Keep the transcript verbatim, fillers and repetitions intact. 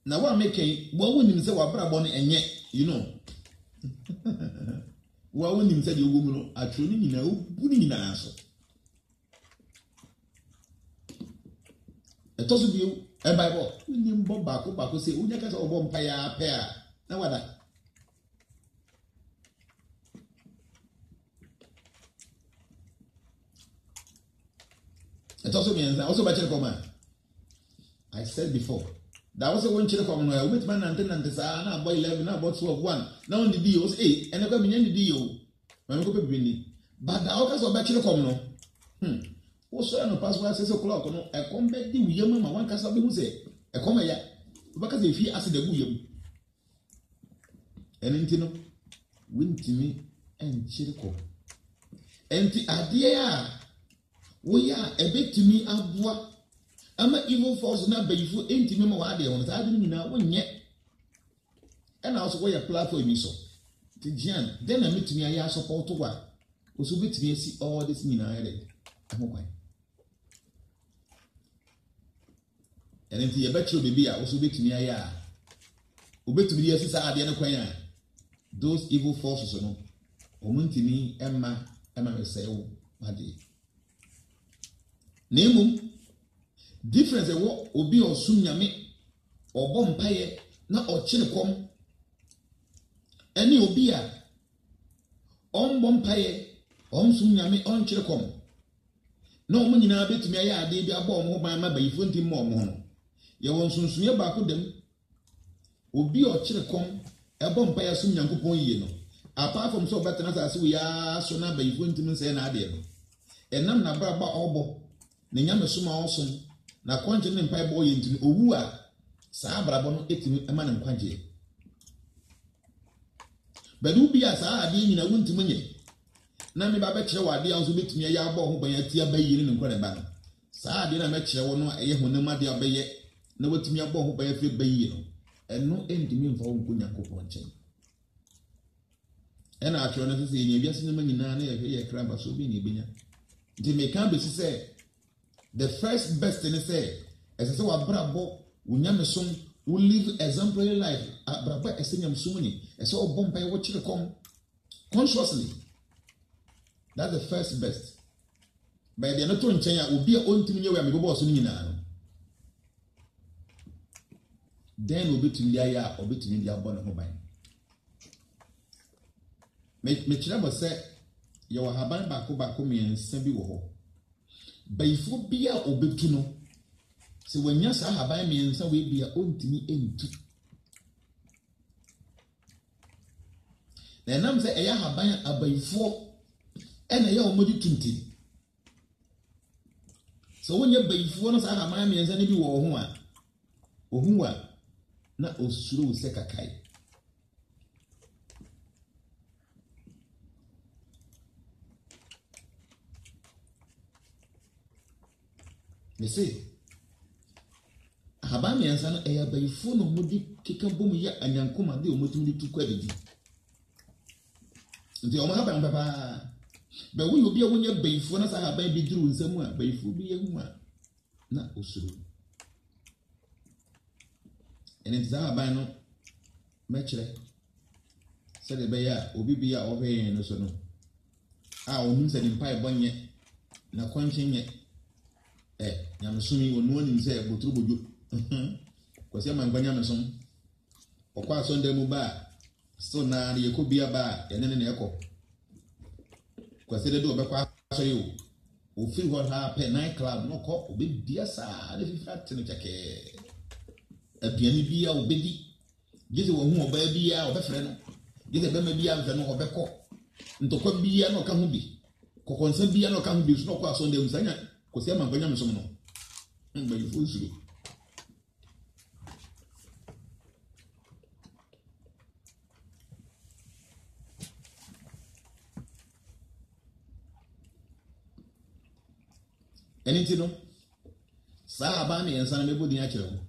na wa make wo wonim se wa brabo no enye you know wa wonim se de wo mu no atro ni nyina obu ni nyina so etoso bi e bible wonim bo baako baako se unya ka se obo mpa ya pe a na wada etoso bi enza also ba chere koma I said before that was one chere koma no wait man nante nante sa na boy eleven na about twelve one na on the D O say eh ene kwa minye the D O man ko pepe ni but that also so ba chere koma no hmm wo so no password six o'clock no e kom be di wiyam ma wan kasa be hu say e kom ya ba ka say fi ase da wiyam ene ntino wintimi en chere ko enti ade a wo ya ebetimi aboa ama evil force na bayifu enti mema wa ade ho sa ade ni na wonye ena also wo ya platform so ti gian then na metimi aya support wa oso betimi asi all this ni na ere ahokwan enti ye betro bebi a oso betimi aya obetimi asi sa ade ne kwan a those evil forces no omuntimi emma emma mesewo ade nemu difference ewo obi osum nyame obo mpaye na ochire kom eni obi a ombo mpaye omsum nyame onchire kom na omo nyina betumi aye ade bi abo omo ban ma bayifo ntim mo omo no ye won sunsuye ba ko dem obi ochire kom ebo mpaye sum nyankopon yiye no apart from so better na ase we ya so na bayifo ntim nse na ade no enam na bra ba obo ne nyame suma osom na kwanje ne mpai bo yentini owu a saa brabo no etimi ema ne kwanje badu bia saa ade nyina wuntimi nye na me ba be kire wade a so betimi ya abo ho ban atia bayiri ne nkore ba no saa ade na me kire wo no eye honam ade abaye na watimi abo ho ban afre bayi no eno endimi mfa wo nkonya kopon nchen ena atro na sese nye biase ne manyina na ye ye kraba so bi ne benya nti me kan be sese the first best thing is say as I say wa brabo unyame som we live exemplary life brabo esenyam sumuni as so bomba wo chire kom consciously that's the first best by the not to nchen ya obi a ontimi nyewe me bobo so nyina no then obetumi dia ya obetumi dia bo ne ho ban me me chira bo se ye wa haban ba ko ba ko me nsa bi wo ho bayifo bia obetu no se wanya sa haban me nsa we bia ontimi entu na nam se eya haban abayifo ena ya omodi tunti so wonya bayifo no sa haban me nsa ne bi wo ho a ohu a na osuro se kakai me say haba me ansa no eya bayifo no modi keka bom ya anyankoma de omotumdi tukwa didi nti o ma haba papa be wo yo bia wonya bayifo na sa haba bi duru nsam a bayifo bi yehu a na osuro ene za haba no mekire se de be ya obi bia o hwe no so no a onu se de mpa ebonye na kwanchenye eh nyamsumi onu oni nse boturu bojo kwase mangwanya mesom okwa so ndemu ba so na ye ko bia ba ye ne ne eko kwase de do be kwa so yo o feel what happen night club no ko obe bia sa de fifa tene chake aduani bia obedi gese wo hu oba bia obefre no gese be ma bia mfe no obekọ ntokwa bia no ka hu bi kokonsa bia no ka hu bi so no kwa so ndemu sanya kwase mangwanya mesom no ngba yifo zuru eni ti no sa aba me ensa na mebodi a kire ho